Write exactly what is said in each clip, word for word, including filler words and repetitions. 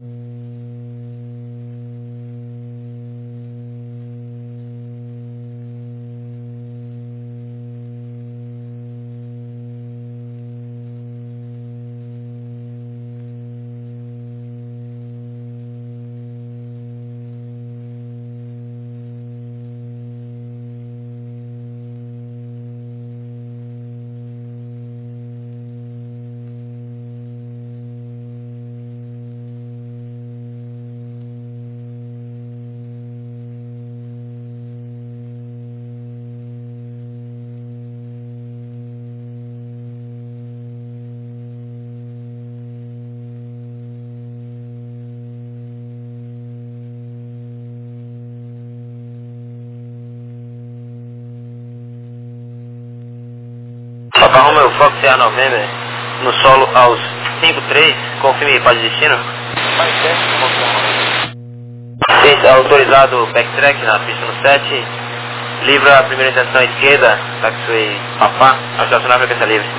Papa Romeo Fox C A November, no solo aos cinco três, confirme para destino. Sim, autorizado backtrack na pista no sete, livra a primeira intenção à esquerda, taxiway Papa, ao estacionar a frequência livre.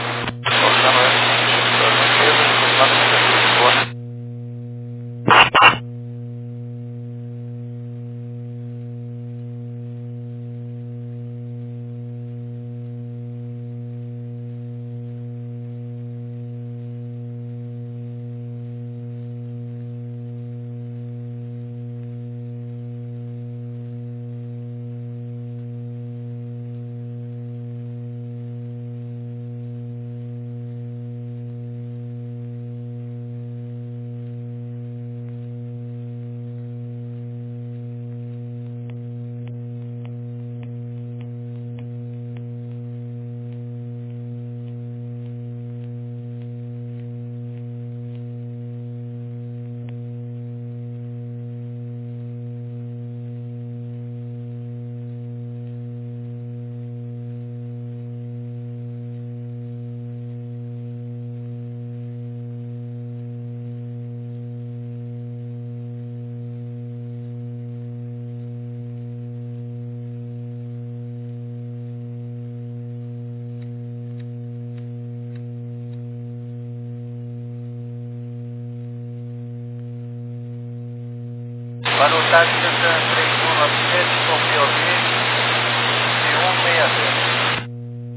Para o táxi três um nove sete com P O V C um seis zero.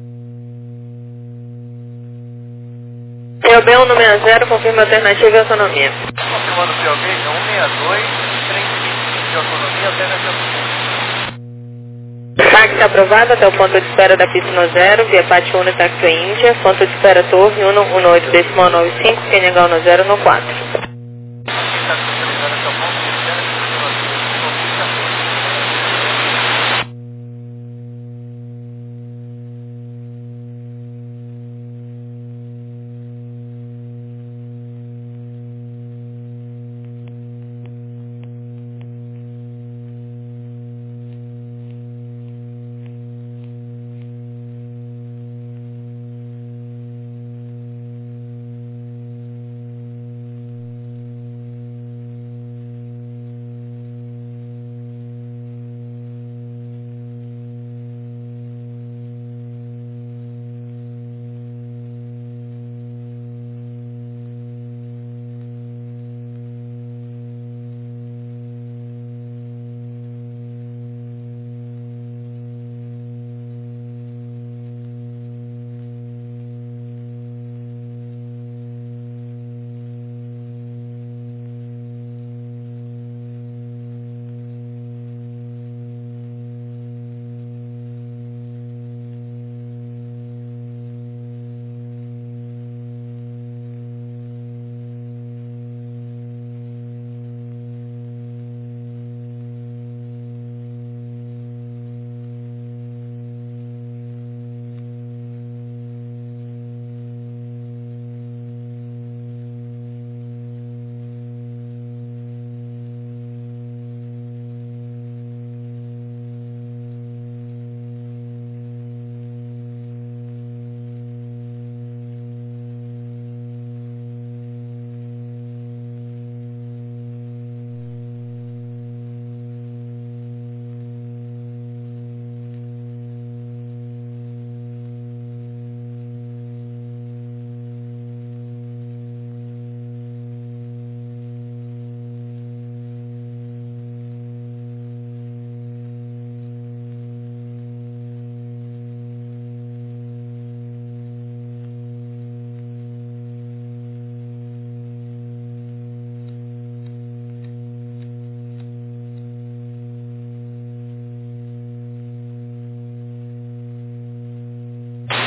P O B cento e sessenta, confirma alternativa e autonomia. Confirmando o P O B, é cento e sessenta e dois, trem vinte e cinco de autonomia, alternativa. Táxi aprovado até o ponto de espera da pista no zero, via Pátio Uno Taxi Índia, ponto de espera Torre um um oito decimal nove cinco, Quenegão no zero no quatro.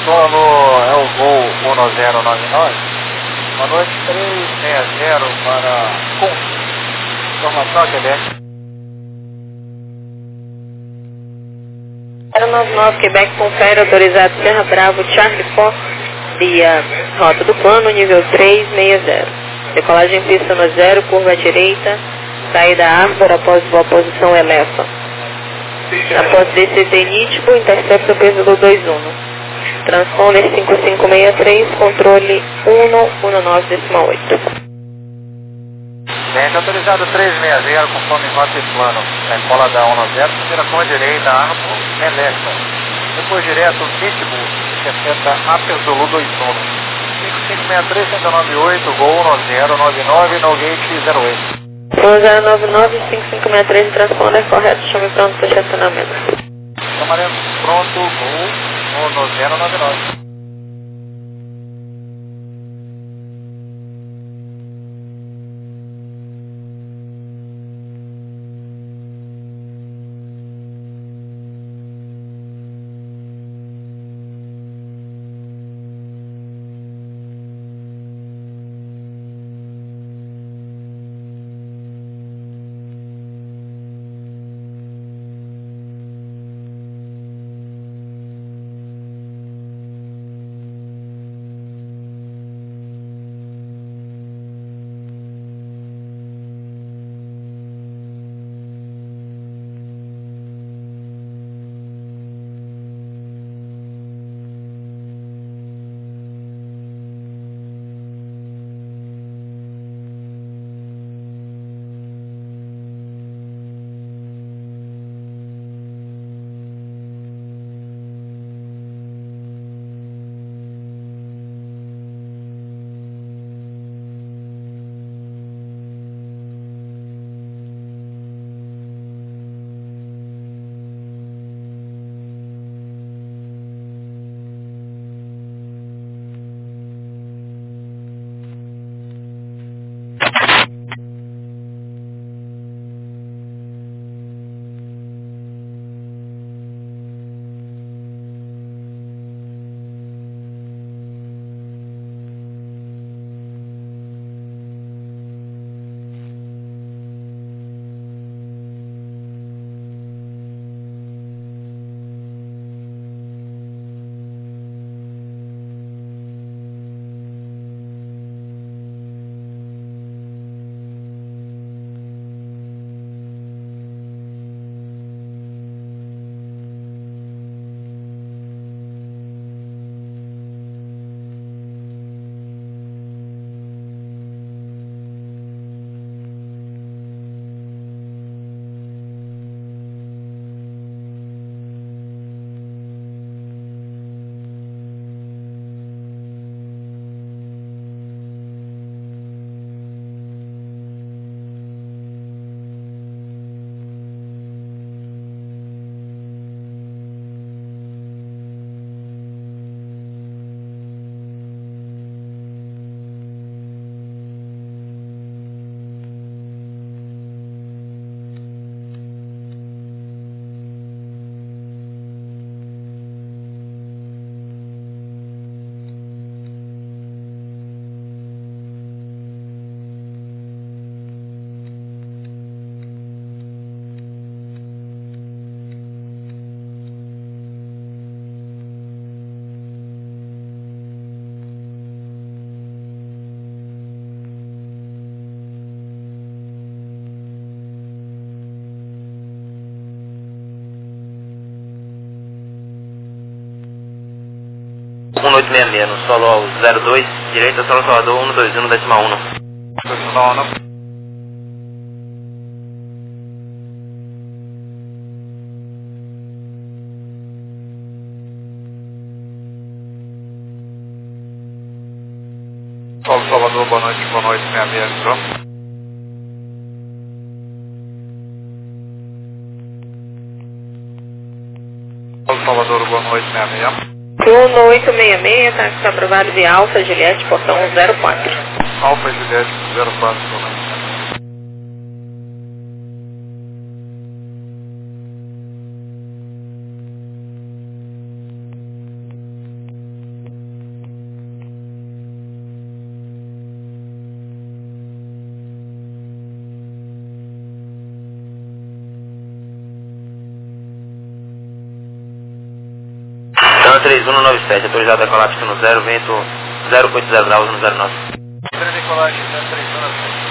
solo é o voo um zero nove nove, uma noite três seis zero para com informação Quebec. zero nove nove Quebec, confere, autorizado Serra Bravo, Charlie Fox, via rota do plano, nível três seis zero. Decolagem pista no zero, curva à direita, saída Árvore, após boa posição eleva. Após D C T nítido, intercepta peso dois um. Transponder cinco cinco seis três, controle um um nove decimal oito. Cliente autorizado três seis zero, conforme rota e plano. É, cola da um zero, direção à direita, Árvore, Melessa. Depois direto, Nítido, sessenta, Apesolu dois um. cinco cinco seis três, um zero nove oito, Gol um zero nove nove, no gate zero oito. um zero nove nove, cinco cinco seis três, transponder correto, chame pronto para estacionamento. Chamaremos pronto, Gol um zero nove nove. um oito seis seis, no solo ao zero dois, direita, solo Salvador, um dois um, decimal um. Decimal um. Solo Salvador, boa noite, boa noite, seis seis, entrou. Solo Salvador, boa noite, seis seis. um oito seis seis, tá, está aprovado via Alfa Juliette, portão zero quatro. Alfa Juliette, zero quatro, boa noite. três um nove sete, autorizado a decolar pista no zero, vento zero oito zero graus no zero nove. Decolagem TAM três um nove sete.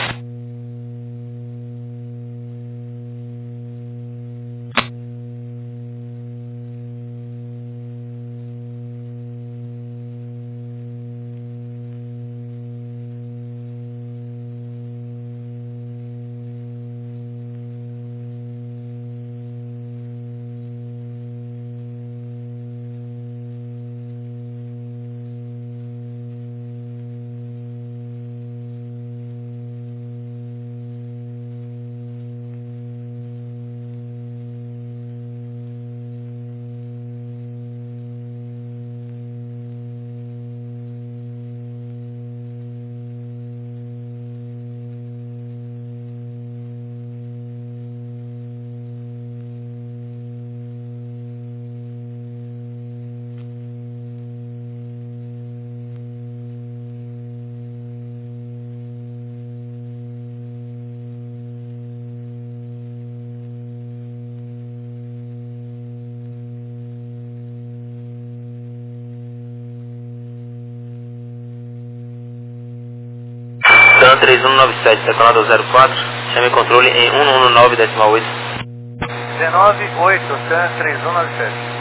TAM três um nove sete, decolado zero quatro, chame controle em um um nove decimal oito. dezenove oito, TAM três um nove sete.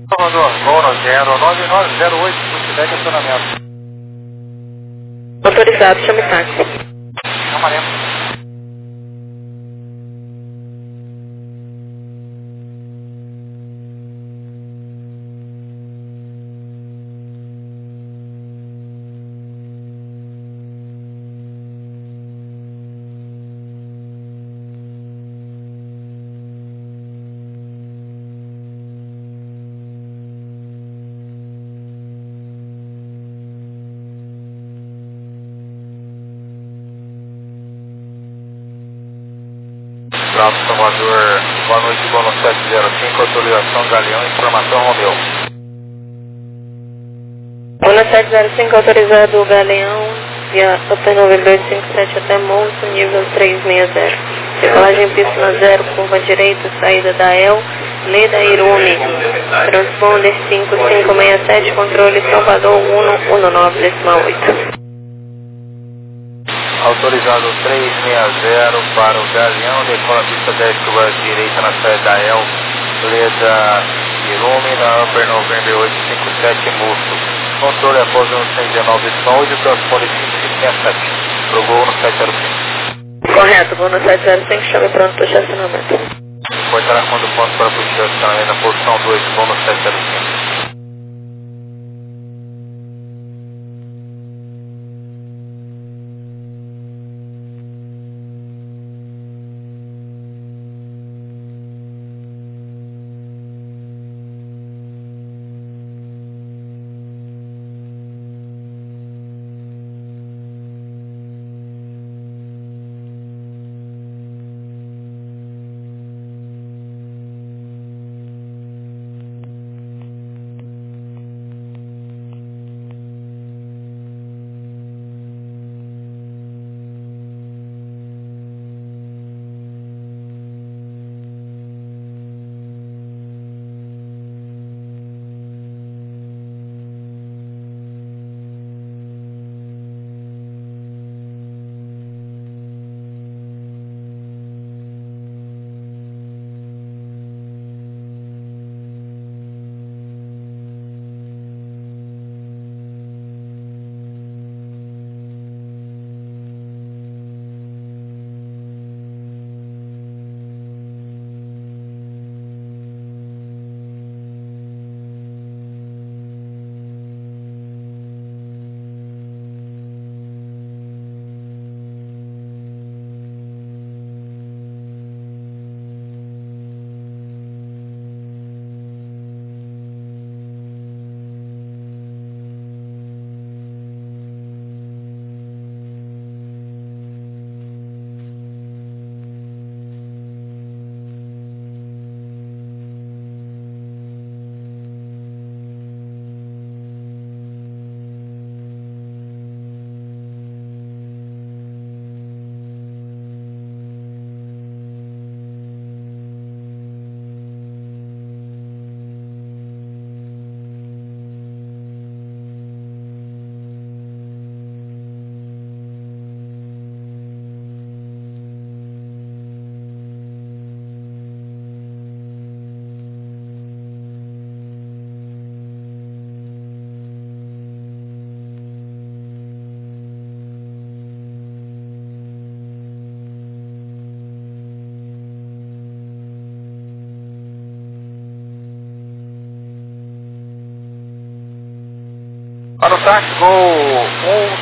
Salvador, voo no zero nove nove zero oito, velocidade de acionamento. Autorizado, chame táxi. Chamaremos. Bravo Salvador, boa noite, voo no sete zero cinco, autorização Galeão, informação Romeu. Ono sete zero cinco, autorizado Galeão, via Hotel noventa e dois cinquenta e sete até Monte, nível trezentos e sessenta. Decolagem pista na zero, curva direita, saída da E L, Leda Irumi, transponder cinco cinco seis sete, controle Salvador um um nove decimal oito. Autorizado trezentos e sessenta para o Galeão, decola pista dez, curva direita na saída da E L, Leda Irumi, na Upper November oitocentos e cinquenta e sete, Musto. Controle após o cento e dezenove decimal oito, transponder cinco cinco seis sete, pro voo no sete zero cinco. Correto, voo no sete zero cinco, chame pronto para estacionamento. Portará quando ponto para puxar na posição dois, voo no sete zero cinco. Para o táxi, voo um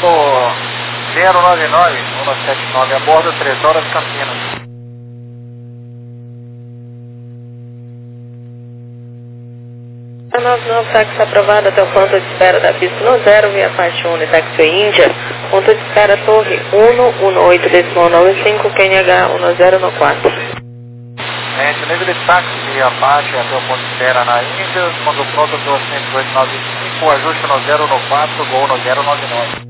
zero nove nove, um sete nove, a bordo, três horas, Campinas. A nove nove, táxi aprovado até o ponto de espera da pista no zero, via parte um, Taxiway Índia, ponto de espera Torre um um oito decimal nove cinco, Q N H um zero um quatro. Gente, nível de táxi de Apache até o ponto de espera na Índia, quando pronto do cento e oito nove cinco, ajuste no zero um quatro, voo no zero nove nove.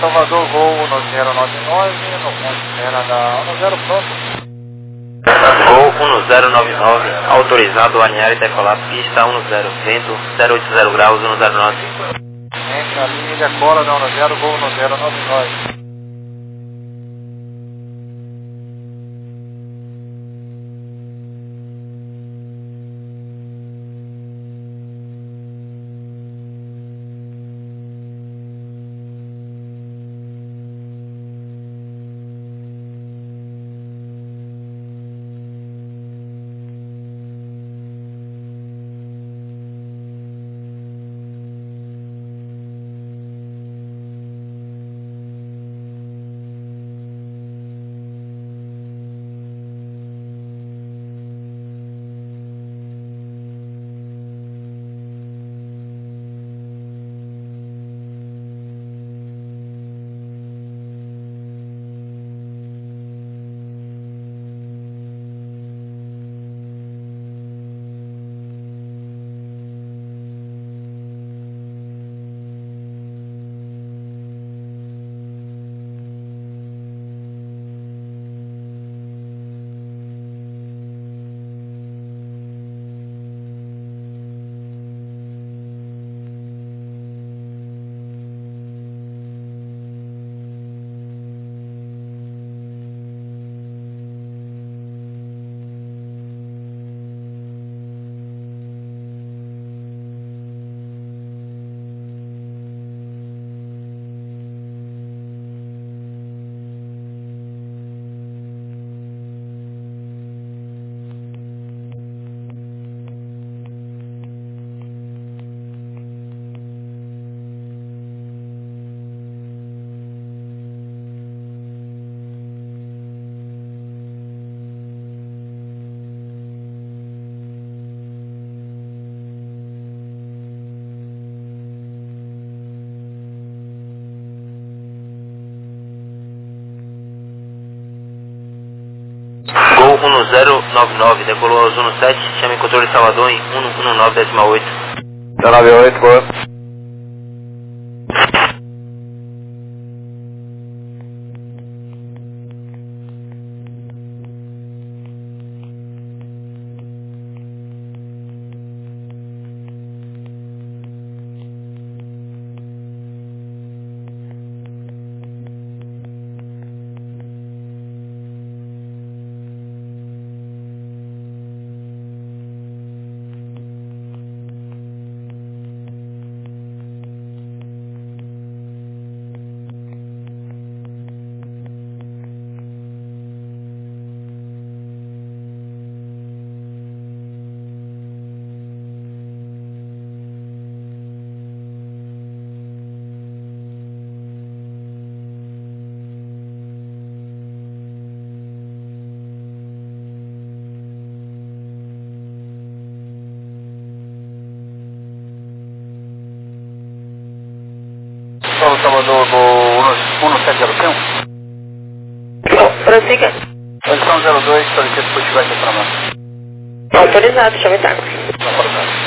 Salvador, Gol um zero nove nove, no ponto espera da um zero pronto. Gol um zero nove nove, autorizado a alinhar e decolar pista um zero, vento zero oito zero graus, um zero nove. Entre a linha de decola da um zero, Gol um zero nove nove. Gol um zero nove nove, decolou ao Zuno sete, chame controle Salvador em um um nove decimal oito. zero nove oito, boa. Salvador, Gol um sete zero um. Prossiga. Posição zero dois, solicito pushback para nós. Autorizado, chame táxi. Autorizado.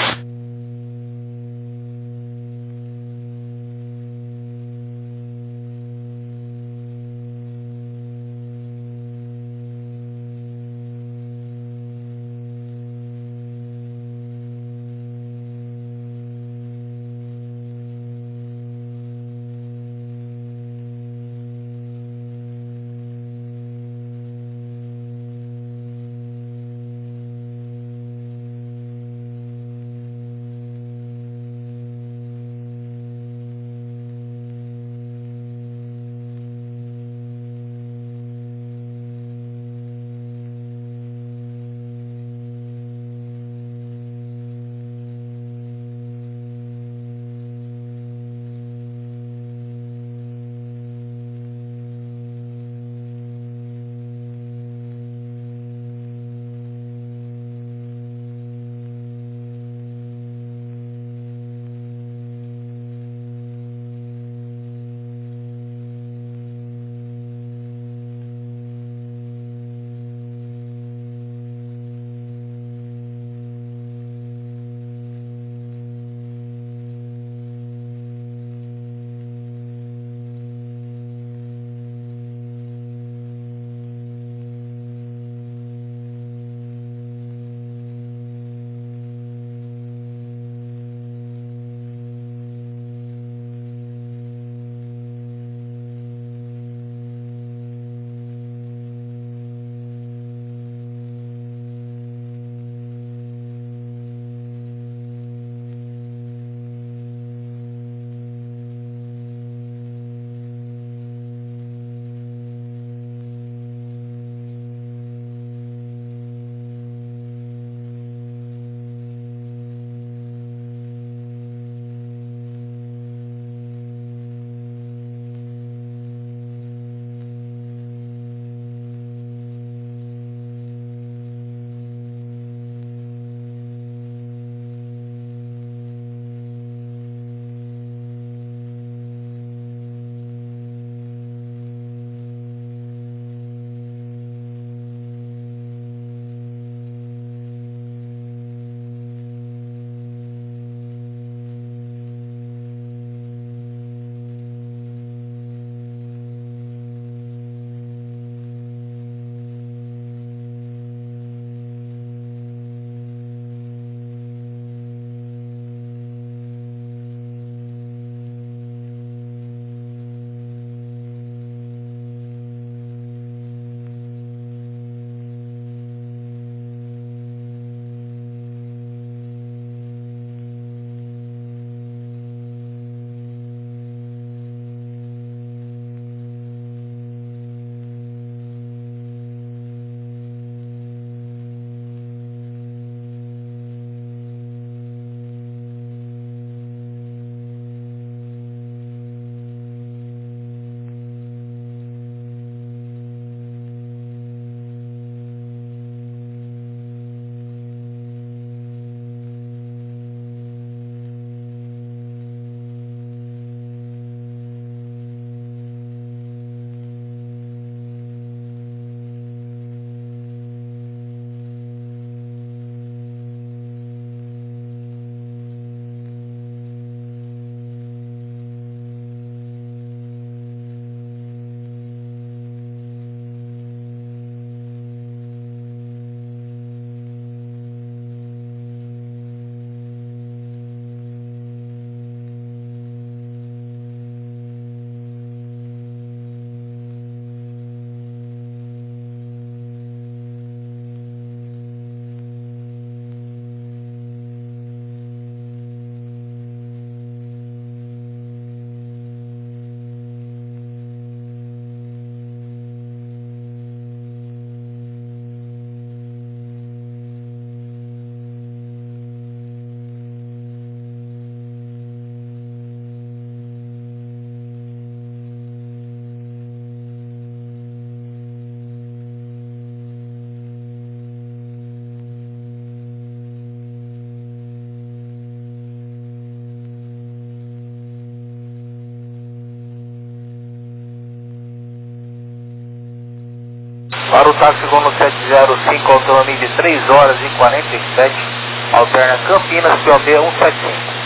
táxi Gol no sete zero cinco, autonomia de três horas e quarenta e sete, alterna Campinas, P O B cento e setenta e cinco.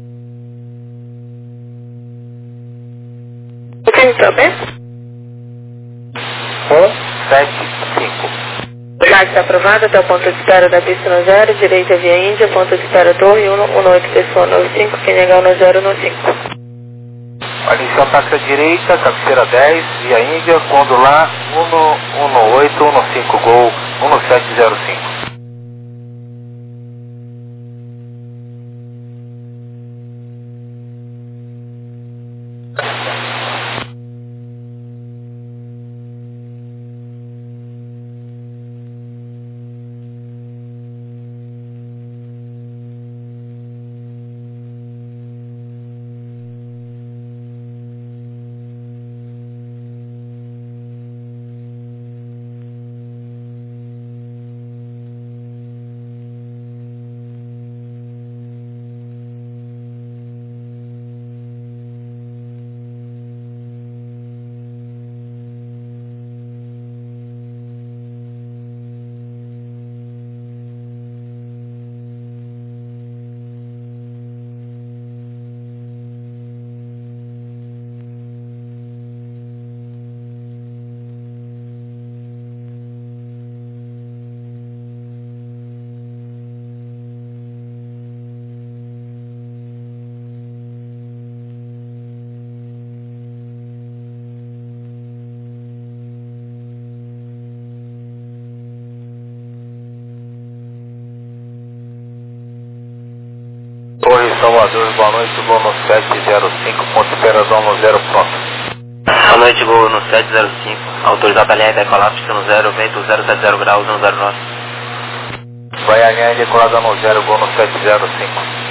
O que é bem? cento e setenta e cinco. O táxi está aprovado até o ponto de espera da pista no zero, direita via Índia, ponto de espera Torre um, um oito pessoa nove cinco, quem negar no zero no cinco. Inicial táxi à direita, cabeceira dez, via Índia, quando lá um um oito um cinco, Gol um sete zero cinco. Torre Salvador, boa noite, Gol no sete zero cinco, ponto de espera Domo zero, pronto. Boa noite, Gol no sete zero cinco, autorizado a linha decolar, pista no zero, vento zero sete zero graus, um zero nove. Vai a linha decolada no zero, Gol no sete zero cinco.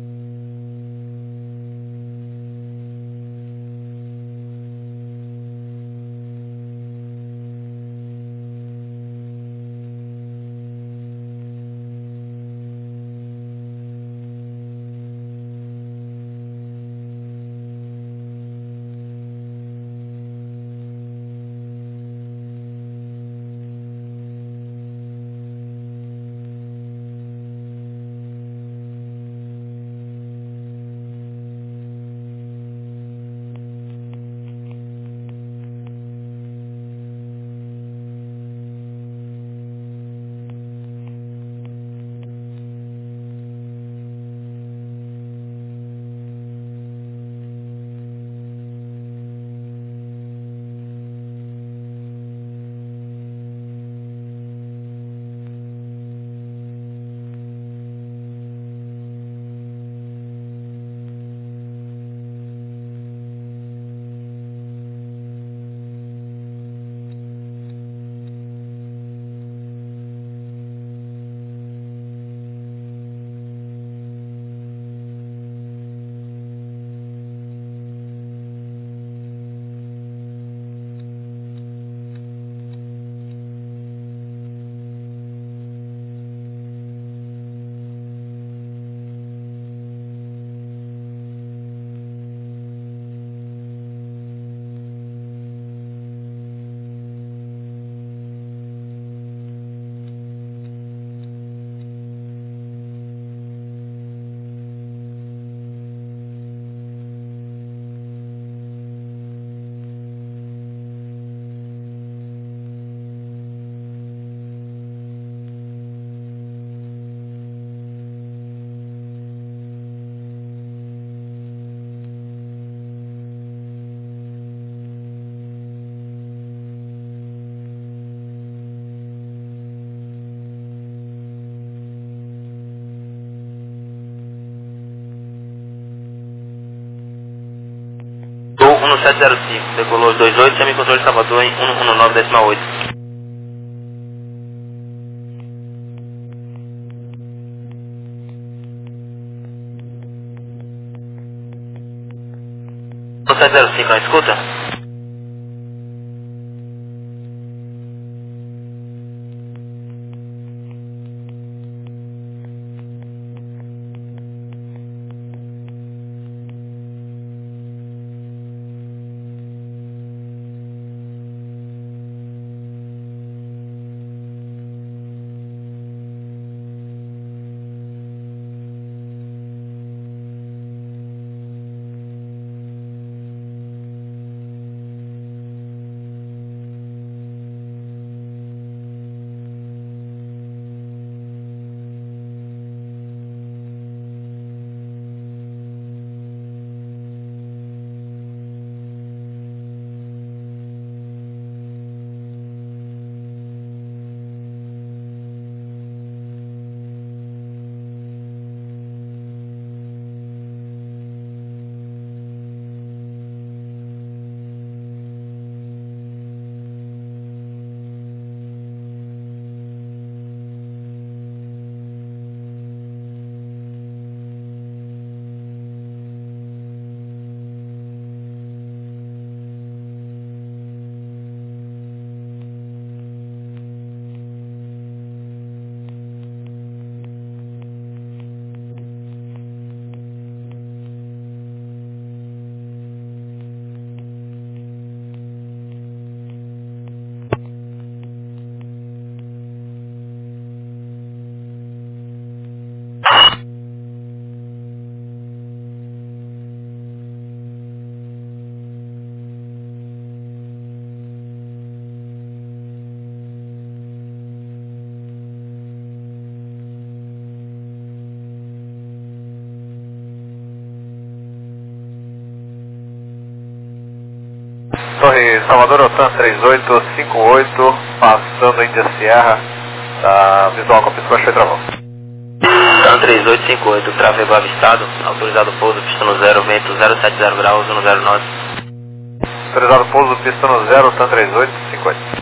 um sete zero cinco, decolou dois oito, semi-controle Salvador em um um nove decimal oito. um sete zero cinco, não escuta? Torre Salvador Otan três oito cinco oito, passando Índia Sierra, tá visual com a pista baixou e travou. Otan três oito cinco oito, travego avistado, autorizado pouso, pista no zero, vento zero sete zero graus, um zero nove. Autorizado pouso, pista no zero, Otan três oito cinco oito.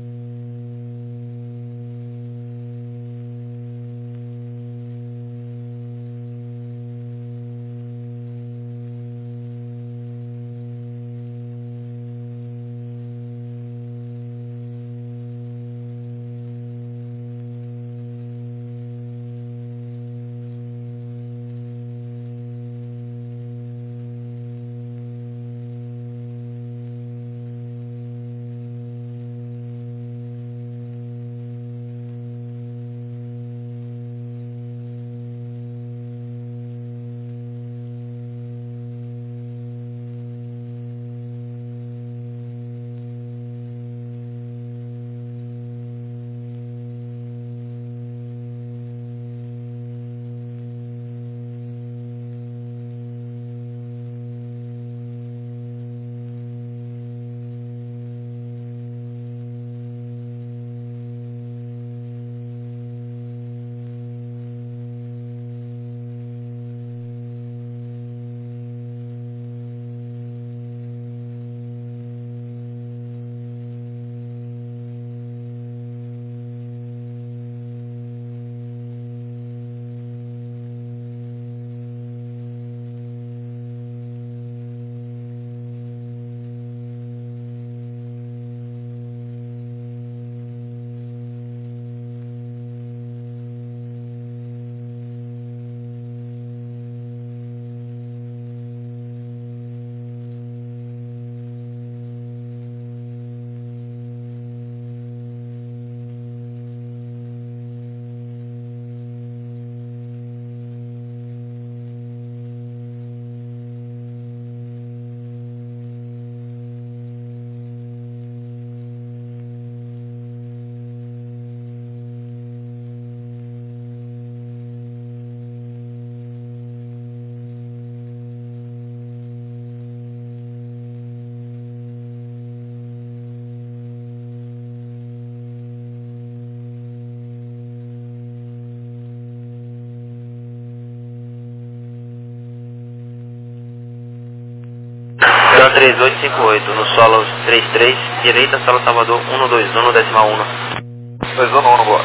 Otan três oito cinco oito, no solo três três, direita, solo Salvador um dois um, decimal um. dois um um, boa.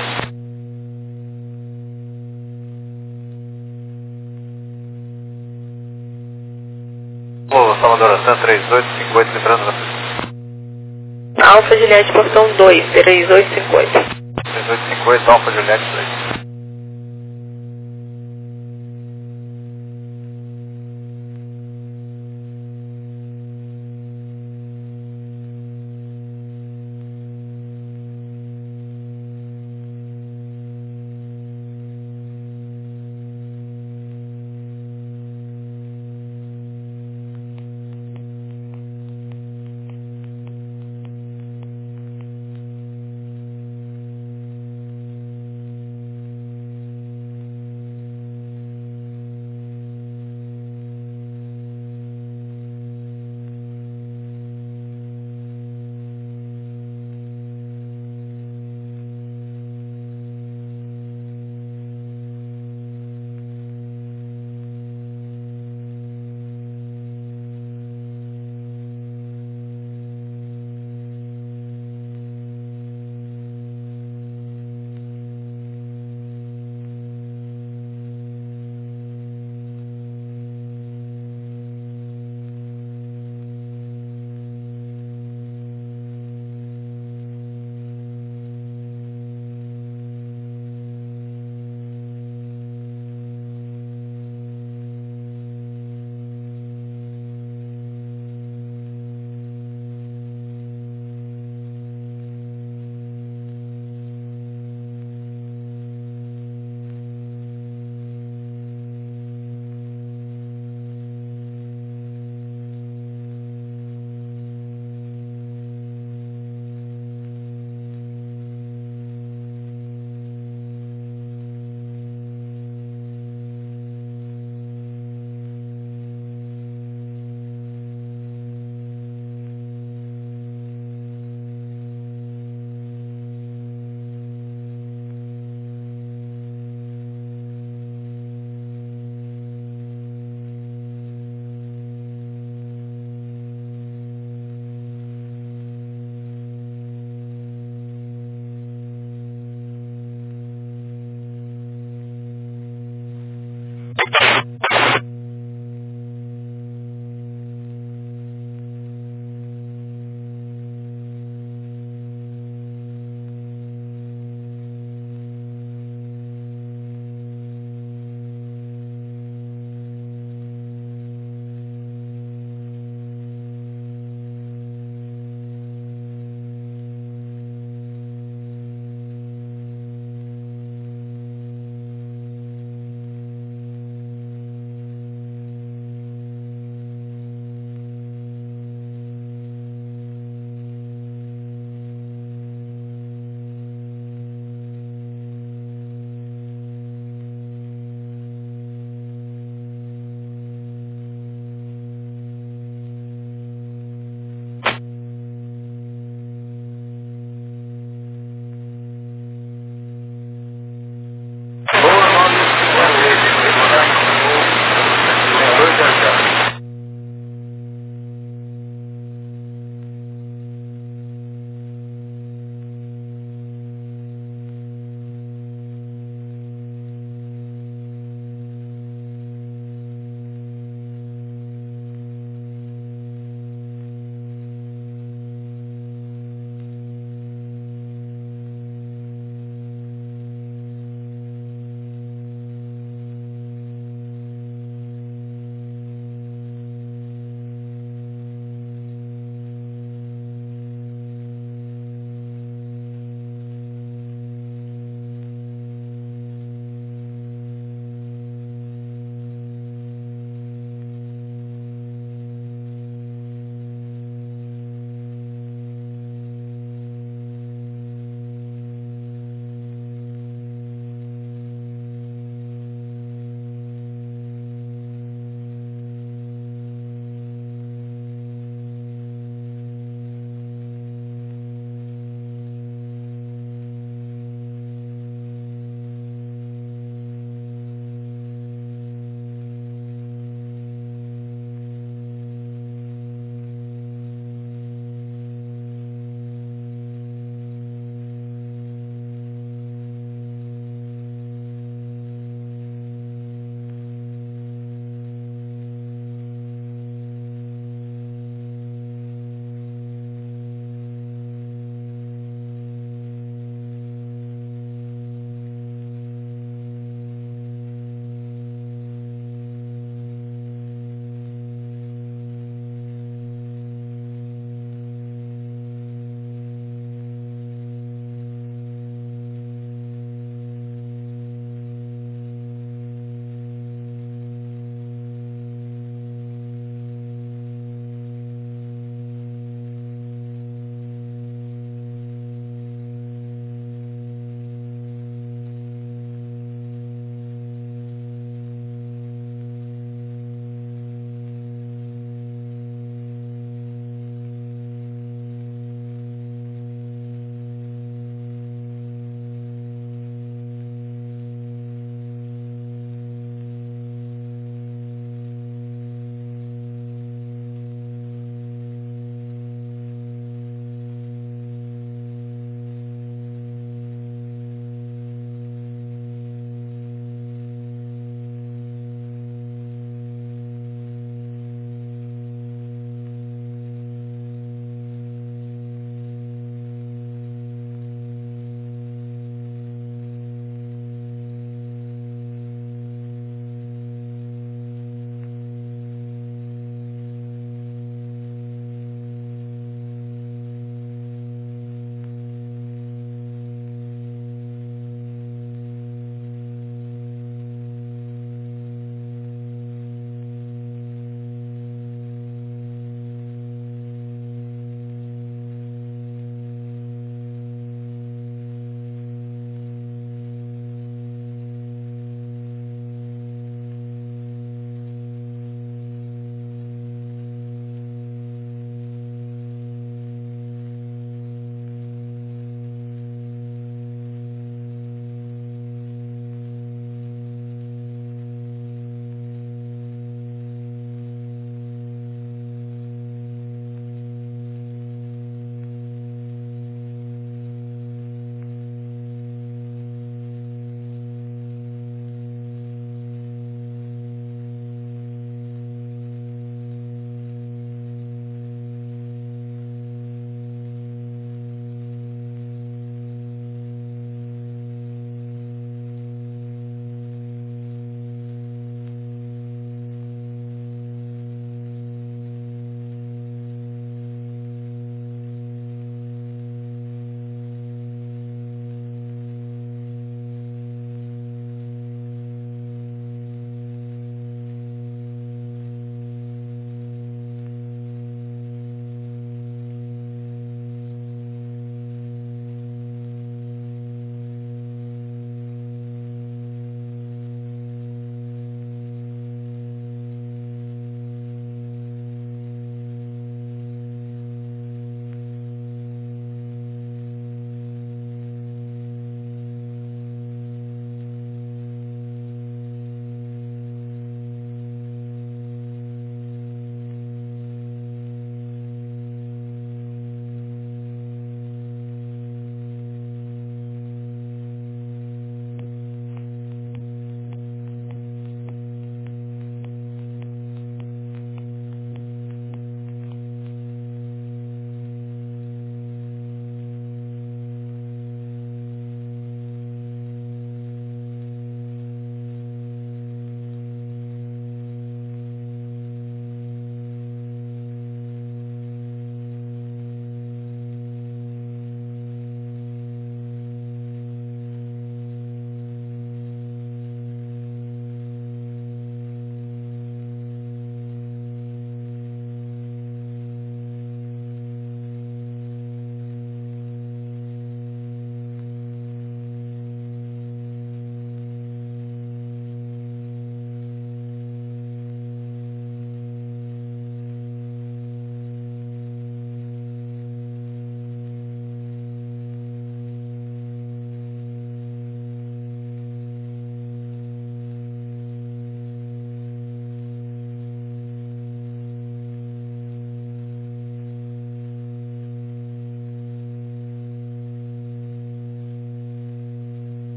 Ô, Salvador Otan três oito cinco oito, entrando na pista. Alfa Juliette, portão dois, três oito cinco oito. três oito cinco oito, Alfa Juliette dois.